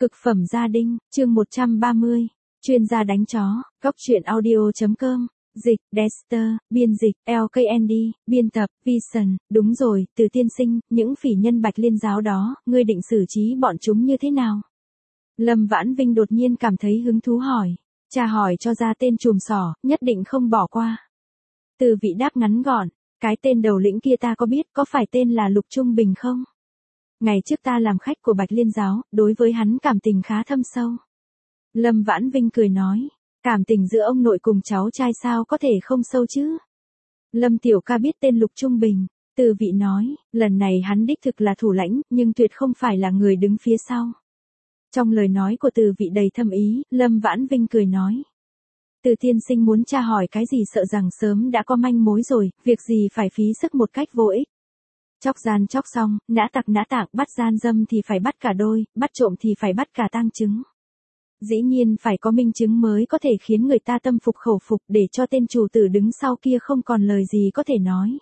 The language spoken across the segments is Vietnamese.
Cực phẩm gia đình, chương 130, chuyên gia đánh chó, góc truyện audio.com, dịch, Dexter, biên dịch, LKND, biên tập, Vision, đúng rồi, Từ tiên sinh, những phỉ nhân Bạch Liên giáo đó, ngươi định xử trí bọn chúng như thế nào? Lâm Vãn Vinh đột nhiên cảm thấy hứng thú hỏi, cha hỏi cho ra tên trùm xỏ, nhất định không bỏ qua. Từ vị đáp ngắn gọn, cái tên đầu lĩnh kia ta có biết, có phải tên là Lục Trung Bình không? Ngày trước ta làm khách của Bạch Liên giáo, đối với hắn cảm tình khá thâm sâu. Lâm Vãn Vinh cười nói, cảm tình giữa ông nội cùng cháu trai sao có thể không sâu chứ? Lâm tiểu ca biết tên Lục Trung Bình, Từ vị nói, lần này hắn đích thực là thủ lãnh, nhưng tuyệt không phải là người đứng phía sau. Trong lời nói của Từ vị đầy thâm ý, Lâm Vãn Vinh cười nói. Từ tiên sinh muốn tra hỏi cái gì sợ rằng sớm đã có manh mối rồi, việc gì phải phí sức một cách vô ích. Chóc gian chóc xong, nã tặc nã tạng, bắt gian dâm thì phải bắt cả đôi, bắt trộm thì phải bắt cả tang chứng. Dĩ nhiên phải có minh chứng mới có thể khiến người ta tâm phục khẩu phục để cho tên chủ tử đứng sau kia không còn lời gì có thể nói.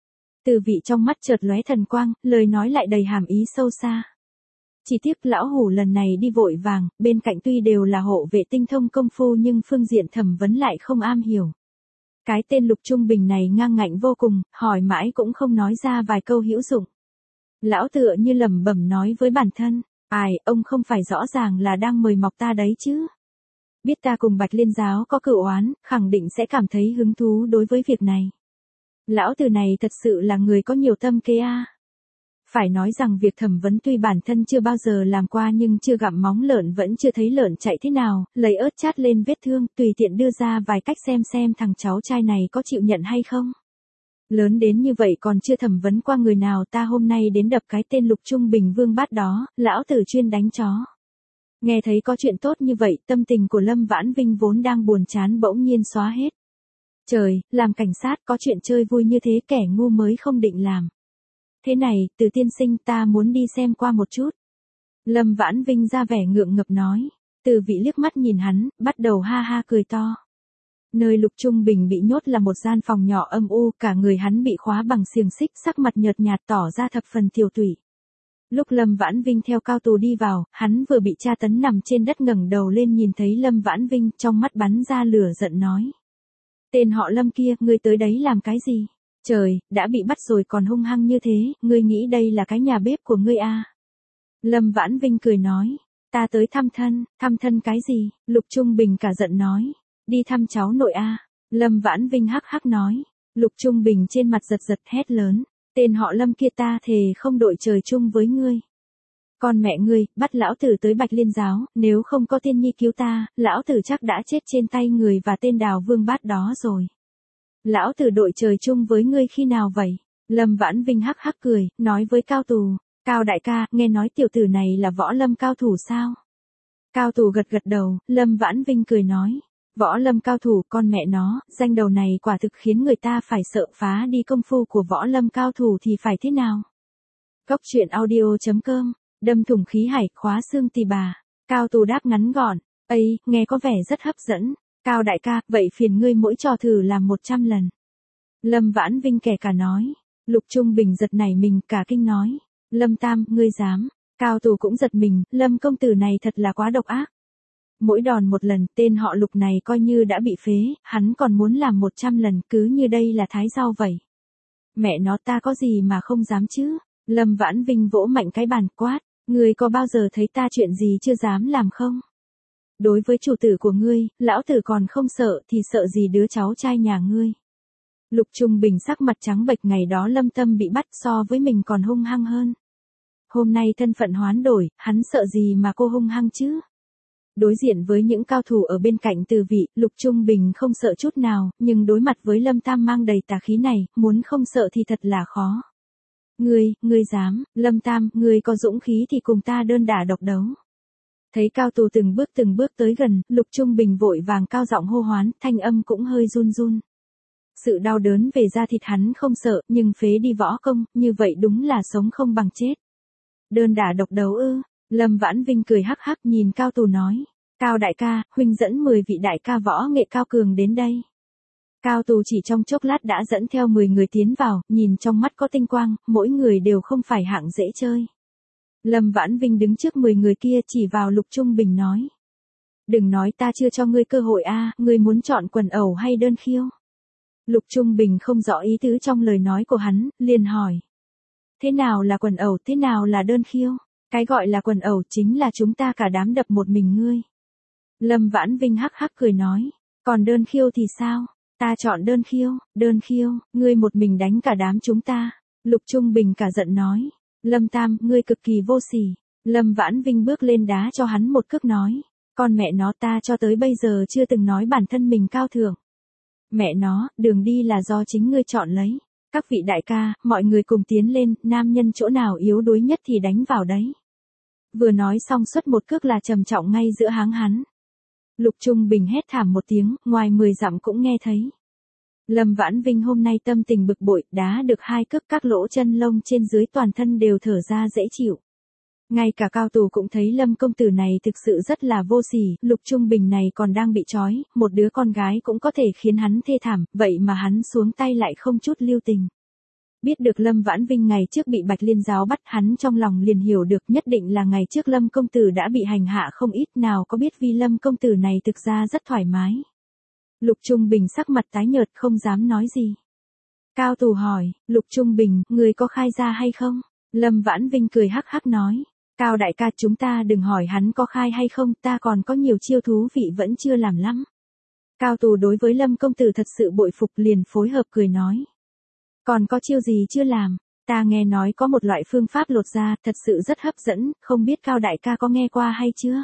Từ vị trong mắt chợt lóe thần quang, lời nói lại đầy hàm ý sâu xa. Chỉ tiếc lão hủ lần này đi vội vàng, bên cạnh tuy đều là hộ vệ tinh thông công phu nhưng phương diện thẩm vấn lại không am hiểu. Cái tên Lục Trung Bình này ngang ngạnh vô cùng, hỏi mãi cũng không nói ra vài câu hữu dụng. Lão tựa như lẩm bẩm nói với bản thân, ai, ông không phải rõ ràng là đang mời mọc ta đấy chứ. Biết ta cùng Bạch Liên giáo có cựu oán, khẳng định sẽ cảm thấy hứng thú đối với việc này. Lão tử này thật sự là người có nhiều tâm kế a. Phải nói rằng việc thẩm vấn tuy bản thân chưa bao giờ làm qua nhưng chưa gặm móng lợn vẫn chưa thấy lợn chạy thế nào, lấy ớt chát lên vết thương, tùy tiện đưa ra vài cách xem thằng cháu trai này có chịu nhận hay không. Lớn đến như vậy còn chưa thẩm vấn qua người nào, ta hôm nay đến đập cái tên Lục Trung Bình vương bát đó, lão tử chuyên đánh chó. Nghe thấy có chuyện tốt như vậy, tâm tình của Lâm Vãn Vinh vốn đang buồn chán bỗng nhiên xóa hết. Trời, làm cảnh sát có chuyện chơi vui như thế kẻ ngu mới không định làm. Thế này, Từ tiên sinh, ta muốn đi xem qua một chút. Lâm Vãn Vinh ra vẻ ngượng ngập nói. Từ vị liếc mắt nhìn hắn, bắt đầu ha ha cười to. Nơi Lục Trung Bình bị nhốt là một gian phòng nhỏ âm u, cả người hắn bị khóa bằng xiềng xích, sắc mặt nhợt nhạt tỏ ra thập phần tiều tụy. Lúc Lâm Vãn Vinh theo cao tù đi vào, hắn vừa bị tra tấn nằm trên đất ngẩng đầu lên nhìn thấy Lâm Vãn Vinh, trong mắt bắn ra lửa giận nói. Tên họ Lâm kia, ngươi tới đấy làm cái gì? Trời, đã bị bắt rồi còn hung hăng như thế, ngươi nghĩ đây là cái nhà bếp của ngươi à? Lâm Vãn Vinh cười nói, ta tới thăm thân cái gì? Lục Trung Bình cả giận nói, đi thăm cháu nội à? Lâm Vãn Vinh hắc hắc nói, Lục Trung Bình trên mặt giật giật hét lớn, tên họ Lâm kia ta thề không đội trời chung với ngươi. Con mẹ ngươi, bắt lão tử tới Bạch Liên giáo, nếu không có tiên nhi cứu ta, lão tử chắc đã chết trên tay người và tên Đào Vương Bát đó rồi. Lão tử đội trời chung với ngươi khi nào vậy? Lâm Vãn Vinh hắc hắc cười, nói với Cao Tù, Cao đại ca, nghe nói tiểu tử này là võ lâm cao thủ sao? Cao Tù gật gật đầu, Lâm Vãn Vinh cười nói, võ lâm cao thủ, con mẹ nó, danh đầu này quả thực khiến người ta phải sợ, phá đi công phu của võ lâm cao thủ thì phải thế nào? Góc truyện audio.com, đâm thủng khí hải, khóa xương tỳ bà. Cao Tù đáp ngắn gọn, ấy, nghe có vẻ rất hấp dẫn. Cao đại ca, vậy phiền ngươi mỗi trò thử làm 100 lần. Lâm Vãn Vinh kể cả nói. Lục Trung Bình giật nảy mình, cả kinh nói. Lâm Tam, ngươi dám. Cao Tù cũng giật mình, Lâm công tử này thật là quá độc ác. Mỗi đòn một lần, tên họ Lục này coi như đã bị phế, hắn còn muốn làm 100 lần, cứ như đây là thái rau vậy. Mẹ nó, ta có gì mà không dám chứ? Lâm Vãn Vinh vỗ mạnh cái bàn quát. Ngươi có bao giờ thấy ta chuyện gì chưa dám làm không? Đối với chủ tử của ngươi, lão tử còn không sợ thì sợ gì đứa cháu trai nhà ngươi. Lục Trung Bình sắc mặt trắng bệch, ngày đó Lâm Tâm bị bắt so với mình còn hung hăng hơn. Hôm nay thân phận hoán đổi, hắn sợ gì mà cô hung hăng chứ? Đối diện với những cao thủ ở bên cạnh Từ vị, Lục Trung Bình không sợ chút nào, nhưng đối mặt với Lâm Tam mang đầy tà khí này, muốn không sợ thì thật là khó. Ngươi dám, Lâm Tam, ngươi có dũng khí thì cùng ta đơn đả độc đấu. Thấy Cao Tù từng bước tới gần, Lục Trung Bình vội vàng cao giọng hô hoán, thanh âm cũng hơi run run. Sự đau đớn về da thịt hắn không sợ, nhưng phế đi võ công, như vậy đúng là sống không bằng chết. Đơn đả độc đấu ư? Lâm Vãn Vinh cười hắc hắc nhìn Cao Tù nói. Cao đại ca, huynh dẫn 10 vị đại ca võ nghệ cao cường đến đây. Cao Tù chỉ trong chốc lát đã dẫn theo 10 người tiến vào, nhìn trong mắt có tinh quang, mỗi người đều không phải hạng dễ chơi. Lâm Vãn Vinh đứng trước 10 người kia chỉ vào Lục Trung Bình nói. Đừng nói ta chưa cho ngươi cơ hội a, ngươi muốn chọn quần ẩu hay đơn khiêu? Lục Trung Bình không rõ ý tứ trong lời nói của hắn, liền hỏi. Thế nào là quần ẩu, thế nào là đơn khiêu? Cái gọi là quần ẩu chính là chúng ta cả đám đập một mình ngươi. Lâm Vãn Vinh hắc hắc cười nói. Còn đơn khiêu thì sao? Ta chọn đơn khiêu, ngươi một mình đánh cả đám chúng ta. Lục Trung Bình cả giận nói. Lâm Tam, ngươi cực kỳ vô sỉ. Lâm Vãn Vinh bước lên đá cho hắn một cước nói. Con mẹ nó, ta cho tới bây giờ chưa từng nói bản thân mình cao thượng. Mẹ nó, đường đi là do chính ngươi chọn lấy. Các vị đại ca, mọi người cùng tiến lên, nam nhân chỗ nào yếu đuối nhất thì đánh vào đấy. Vừa nói xong xuất một cước là trầm trọng ngay giữa háng hắn. Lục Trung Bình hét thảm một tiếng, ngoài 10 dặm cũng nghe thấy. Lâm Vãn Vinh hôm nay tâm tình bực bội, đá được 2 cước, các lỗ chân lông trên dưới toàn thân đều thở ra dễ chịu. Ngay cả Cao Tù cũng thấy Lâm công tử này thực sự rất là vô sỉ, Lục Trung Bình này còn đang bị trói, một đứa con gái cũng có thể khiến hắn thê thảm, vậy mà hắn xuống tay lại không chút lưu tình. Biết được Lâm Vãn Vinh ngày trước bị Bạch Liên giáo bắt, hắn trong lòng liền hiểu được nhất định là ngày trước Lâm công tử đã bị hành hạ không ít, nào có biết vì Lâm công tử này thực ra rất thoải mái. Lục Trung Bình sắc mặt tái nhợt không dám nói gì. Cao Tù hỏi, Lục Trung Bình, người có khai ra hay không? Lâm Vãn Vinh cười hắc hắc nói. Cao đại ca, chúng ta đừng hỏi hắn có khai hay không, ta còn có nhiều chiêu thú vị vẫn chưa làm lắm. Cao Tù đối với Lâm công tử thật sự bội phục, liền phối hợp cười nói. Còn có chiêu gì chưa làm? Ta nghe nói có một loại phương pháp lột da thật sự rất hấp dẫn, không biết Cao đại ca có nghe qua hay chưa?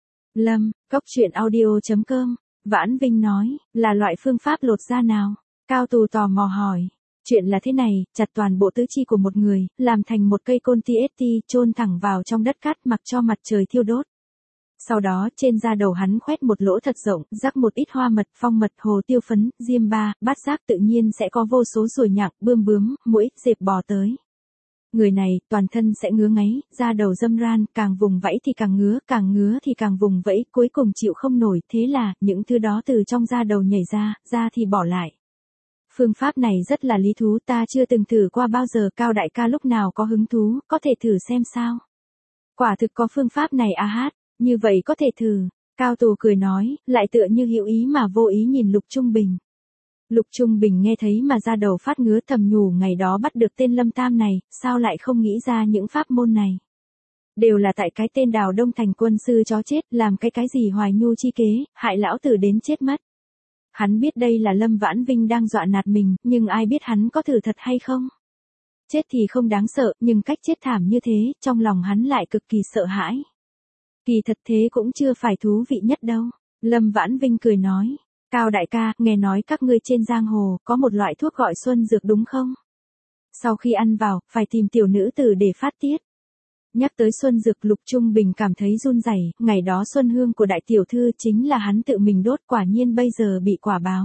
Lâm, Goctruyện.audio.com, Vãn Vinh nói, là loại phương pháp lột da nào? Cao Tù tò mò hỏi. Chuyện là thế này, chặt toàn bộ tứ chi của một người, làm thành một cây côn TST, chôn thẳng vào trong đất cát, mặc cho mặt trời thiêu đốt. Sau đó trên da đầu hắn khoét một lỗ thật rộng, rắc một ít hoa mật, phong mật, hồ tiêu phấn, diêm ba, bát giác, tự nhiên sẽ có vô số ruồi nhặng, bươm bướm, muỗi, dẹp bò tới. Người này, toàn thân sẽ ngứa ngáy, da đầu râm ran, càng vùng vẫy thì càng ngứa thì càng vùng vẫy, cuối cùng chịu không nổi, thế là, những thứ đó từ trong da đầu nhảy ra, da thì bỏ lại. Phương pháp này rất là lý thú, ta chưa từng thử qua bao giờ, Cao đại ca lúc nào có hứng thú, có thể thử xem sao. Quả thực có phương pháp này à hát, như vậy có thể thử. Cao Tù cười nói, lại tựa như hữu ý mà vô ý nhìn Lục Trung Bình. Lục Trung Bình nghe thấy mà da đầu phát ngứa, thầm nhủ ngày đó bắt được tên Lâm Tam này, sao lại không nghĩ ra những pháp môn này. Đều là tại cái tên Đào Đông Thành quân sư chó chết, làm cái gì Hoài Nhu chi kế, hại lão tử đến chết mất. Hắn biết đây là Lâm Vãn Vinh đang dọa nạt mình, nhưng ai biết hắn có thử thật hay không. Chết thì không đáng sợ, nhưng cách chết thảm như thế, trong lòng hắn lại cực kỳ sợ hãi. Kỳ thật thế cũng chưa phải thú vị nhất đâu. Lâm Vãn Vinh cười nói. Cao đại ca, nghe nói các ngươi trên giang hồ, có một loại thuốc gọi xuân dược đúng không? Sau khi ăn vào, phải tìm tiểu nữ tử để phát tiết. Nhắc tới xuân dược, Lục Trung Bình cảm thấy run rẩy, ngày đó xuân hương của đại tiểu thư chính là hắn tự mình đốt, quả nhiên bây giờ bị quả báo.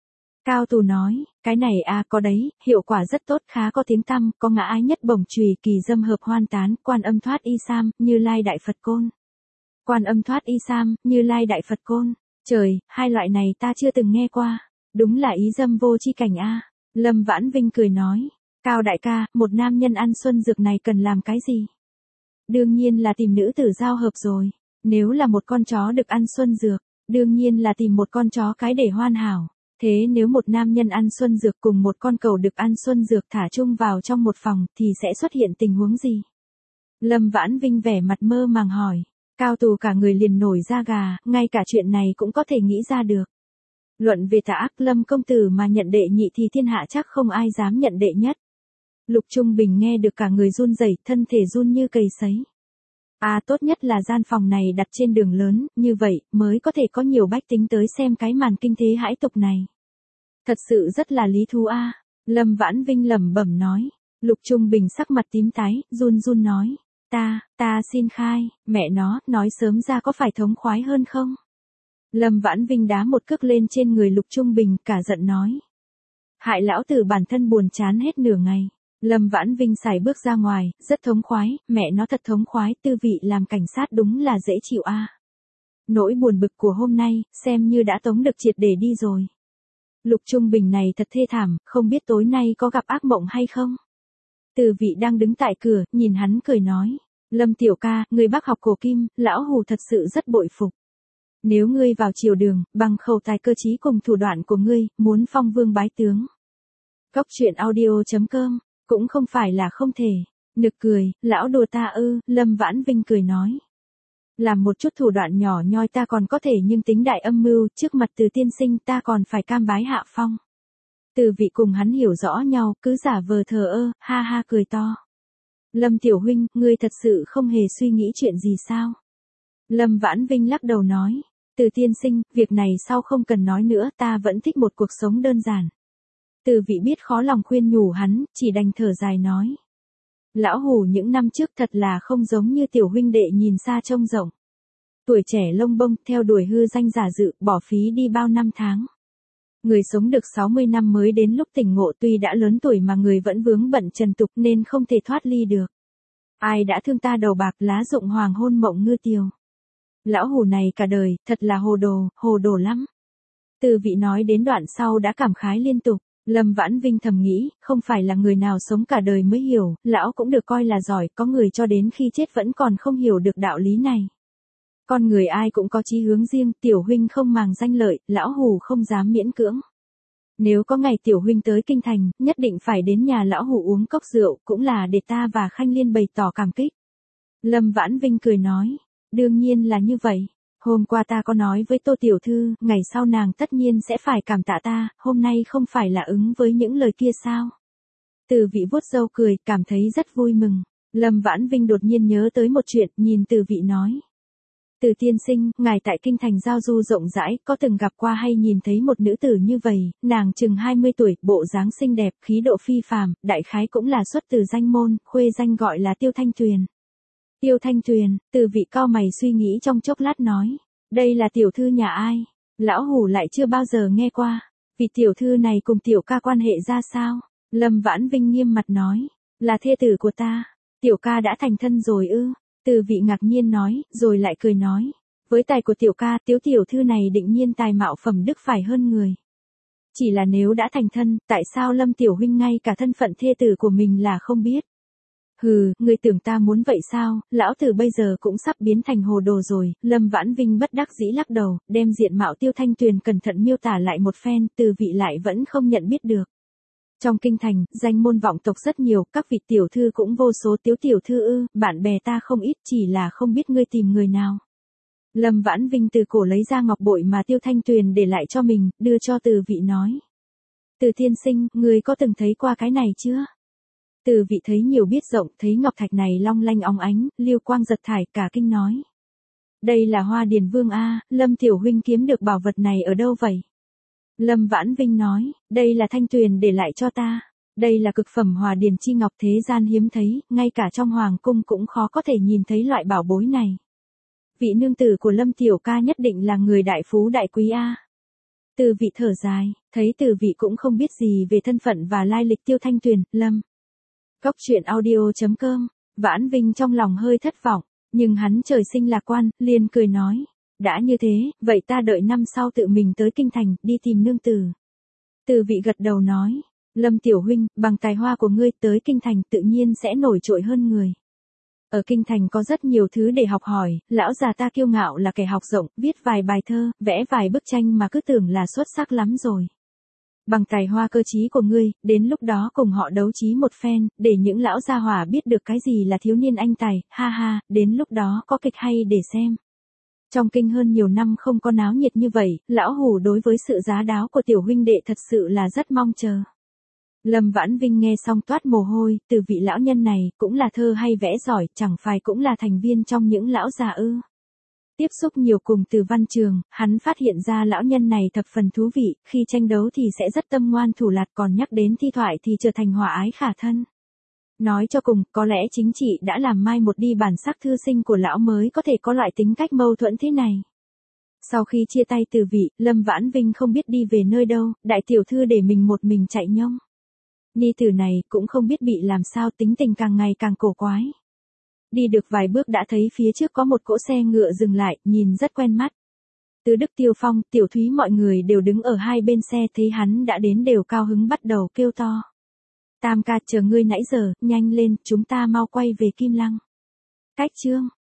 Cao Tù nói, cái này à có đấy, hiệu quả rất tốt, khá có tiếng tăm, có ngã ái nhất bổng chùy, kỳ dâm hợp hoan tán, Quan Âm thoát y sam, Như Lai đại Phật côn. Quan Âm thoát y sam, Như Lai đại Phật côn. Trời, hai loại này ta chưa từng nghe qua. Đúng là ý dâm vô chi cảnh a. Lâm Vãn Vinh cười nói, Cao đại ca, một nam nhân ăn xuân dược này cần làm cái gì? Đương nhiên là tìm nữ tử giao hợp rồi. Nếu là một con chó được ăn xuân dược, đương nhiên là tìm một con chó cái để hoàn hảo. Thế nếu một nam nhân ăn xuân dược cùng một con cẩu được ăn xuân dược thả chung vào trong một phòng thì sẽ xuất hiện tình huống gì? Lâm Vãn Vinh vẻ mặt mơ màng hỏi. Cao Tù cả người liền nổi da gà, ngay cả chuyện này cũng có thể nghĩ ra được. Luận về tà ác, Lâm công tử mà nhận đệ nhị thì thiên hạ chắc không ai dám nhận đệ nhất. Lục Trung Bình nghe được cả người run rẩy, thân thể run như cầy sấy. À, tốt nhất là gian phòng này đặt trên đường lớn, như vậy mới có thể có nhiều bách tính tới xem cái màn kinh thế hãi tục này. Thật sự rất là lý thú a. Lâm Vãn Vinh lẩm bẩm nói. Lục Trung Bình sắc mặt tím tái, run run nói. Ta xin khai, mẹ nó, nói sớm ra có phải thống khoái hơn không? Lâm Vãn Vinh đá một cước lên trên người Lục Trung Bình, cả giận nói. Hại lão tử bản thân buồn chán hết nửa ngày. Lâm Vãn Vinh sải bước ra ngoài, rất thống khoái, mẹ nó thật thống khoái, tư vị làm cảnh sát đúng là dễ chịu a. Nỗi buồn bực của hôm nay, xem như đã tống được triệt để đi rồi. Lục Trung Bình này thật thê thảm, không biết tối nay có gặp ác mộng hay không? Từ vị đang đứng tại cửa, nhìn hắn cười nói. Lâm tiểu ca, người bác học cổ kim, lão hủ thật sự rất bội phục. Nếu ngươi vào triều đường, bằng khẩu tài cơ trí cùng thủ đoạn của ngươi, muốn phong vương bái tướng. Góc truyện audio.com, cũng không phải là không thể. Nực cười, lão đùa ta ư, Lâm Vãn Vinh cười nói. Làm một chút thủ đoạn nhỏ nhoi ta còn có thể nhưng tính đại âm mưu, trước mặt Từ tiên sinh ta còn phải cam bái hạ phong. Từ vị cùng hắn hiểu rõ nhau, cứ giả vờ thờ ơ, ha ha cười to. Lâm tiểu huynh, ngươi thật sự không hề suy nghĩ chuyện gì sao? Lâm Vãn Vinh lắc đầu nói. Từ tiên sinh, việc này sau không cần nói nữa, ta vẫn thích một cuộc sống đơn giản. Từ vị biết khó lòng khuyên nhủ hắn, chỉ đành thở dài nói. Lão hủ những năm trước thật là không giống như tiểu huynh đệ nhìn xa trông rộng. Tuổi trẻ lông bông, theo đuổi hư danh giả dự, bỏ phí đi bao năm tháng. Người sống được 60 năm mới đến lúc tỉnh ngộ, tuy đã lớn tuổi mà người vẫn vướng bận trần tục nên không thể thoát ly được. Ai đã thương ta đầu bạc lá rụng hoàng hôn mộng ngư tiều. Lão hủ này cả đời, thật là hồ đồ lắm. Từ vị nói đến đoạn sau đã cảm khái liên tục. Lâm Vãn Vinh thầm nghĩ, không phải là người nào sống cả đời mới hiểu, lão cũng được coi là giỏi, có người cho đến khi chết vẫn còn không hiểu được đạo lý này. Con người ai cũng có chí hướng riêng, tiểu huynh không màng danh lợi, lão hủ không dám miễn cưỡng. Nếu có ngày tiểu huynh tới kinh thành, nhất định phải đến nhà lão hủ uống cốc rượu, cũng là để ta và Khanh Liên bày tỏ cảm kích. Lâm Vãn Vinh cười nói, đương nhiên là như vậy. Hôm qua ta có nói với Tô Tiểu Thư, ngày sau nàng tất nhiên sẽ phải cảm tạ ta, hôm nay không phải là ứng với những lời kia sao? Từ vị vuốt râu cười, cảm thấy rất vui mừng. Lâm Vãn Vinh đột nhiên nhớ tới một chuyện, nhìn từ vị nói. Từ tiên sinh, ngài tại kinh thành giao du rộng rãi, có từng gặp qua hay nhìn thấy một nữ tử như vậy, nàng chừng 20 tuổi, bộ dáng xinh đẹp, khí độ phi phàm, đại khái cũng là xuất từ danh môn, khuê danh gọi là Tiêu Thanh Tuyền. Tiêu Thanh Tuyền, từ vị cao mày suy nghĩ trong chốc lát nói, đây là tiểu thư nhà ai? Lão hủ lại chưa bao giờ nghe qua, vị tiểu thư này cùng tiểu ca quan hệ ra sao? Lâm Vãn Vinh nghiêm mặt nói, là thê tử của ta, tiểu ca đã thành thân rồi ư? Từ vị ngạc nhiên nói, rồi lại cười nói, với tài của tiểu ca, tiểu thư này định nhiên tài mạo phẩm đức phải hơn người. Chỉ là nếu đã thành thân, tại sao Lâm tiểu huynh ngay cả thân phận thê tử của mình là không biết? Hừ, người tưởng ta muốn vậy sao, lão tử bây giờ cũng sắp biến thành hồ đồ rồi. Lâm Vãn Vinh bất đắc dĩ lắc đầu, đem diện mạo Tiêu Thanh Tuyền cẩn thận miêu tả lại một phen, từ vị lại vẫn không nhận biết được. Trong kinh thành, danh môn vọng tộc rất nhiều, các vị tiểu thư cũng vô số, tiểu thư ư, bạn bè ta không ít, chỉ là không biết ngươi tìm người nào. Lâm Vãn Vinh từ cổ lấy ra ngọc bội mà Tiêu Thanh Tuyền để lại cho mình, đưa cho từ vị nói. Từ tiên sinh, ngươi có từng thấy qua cái này chưa? Từ vị thấy nhiều biết rộng, thấy ngọc thạch này long lanh óng ánh, liêu quang giật thải, cả kinh nói. Đây là Hoa Điền Vương a, Lâm tiểu huynh kiếm được bảo vật này ở đâu vậy? Lâm Vãn Vinh nói, đây là Thanh Tuyền để lại cho ta. Đây là cực phẩm Hoa Điền chi ngọc thế gian hiếm thấy, ngay cả trong hoàng cung cũng khó có thể nhìn thấy loại bảo bối này. Vị nương tử của Lâm tiểu ca nhất định là người đại phú đại quý a. Từ vị thở dài, thấy từ vị cũng không biết gì về thân phận và lai lịch Tiêu Thanh Tuyền, Lâm. Góc truyện audio.com, Vãn Vinh trong lòng hơi thất vọng, nhưng hắn trời sinh lạc quan, liền cười nói. Đã như thế, vậy ta đợi năm sau tự mình tới kinh thành, đi tìm nương tử. Từ vị gật đầu nói, Lâm tiểu huynh, bằng tài hoa của ngươi tới kinh thành tự nhiên sẽ nổi trội hơn người. Ở kinh thành có rất nhiều thứ để học hỏi, lão già ta kiêu ngạo là kẻ học rộng, viết vài bài thơ, vẽ vài bức tranh mà cứ tưởng là xuất sắc lắm rồi. Bằng tài hoa cơ trí của ngươi, đến lúc đó cùng họ đấu trí một phen, để những lão gia hỏa biết được cái gì là thiếu niên anh tài, ha ha, đến lúc đó có kịch hay để xem. Trong kinh hơn nhiều năm không có náo nhiệt như vậy, lão hủ đối với sự giá đáo của tiểu huynh đệ thật sự là rất mong chờ. Lâm Vãn Vinh nghe xong toát mồ hôi, từ vị lão nhân này, cũng là thơ hay vẽ giỏi, chẳng phải cũng là thành viên trong những lão già ư. Tiếp xúc nhiều cùng Từ Văn Trường, hắn phát hiện ra lão nhân này thập phần thú vị, khi tranh đấu thì sẽ rất tâm ngoan thủ lạt, còn nhắc đến thi thoại thì trở thành hòa ái khả thân. Nói cho cùng, có lẽ chính trị đã làm mai một đi bản sắc thư sinh của lão mới có thể có loại tính cách mâu thuẫn thế này. Sau khi chia tay từ vị, Lâm Vãn Vinh không biết đi về nơi đâu, đại tiểu thư để mình một mình chạy nhông. Ni tử này cũng không biết bị làm sao, tính tình càng ngày càng cổ quái. Đi được vài bước đã thấy phía trước có một cỗ xe ngựa dừng lại, nhìn rất quen mắt. Từ Đức Tiêu Phong, Tiểu Thúy mọi người đều đứng ở hai bên xe, thấy hắn đã đến đều cao hứng bắt đầu kêu to. Tam ca, chờ ngươi nãy giờ, nhanh lên, chúng ta mau quay về Kim Lăng. Cách chương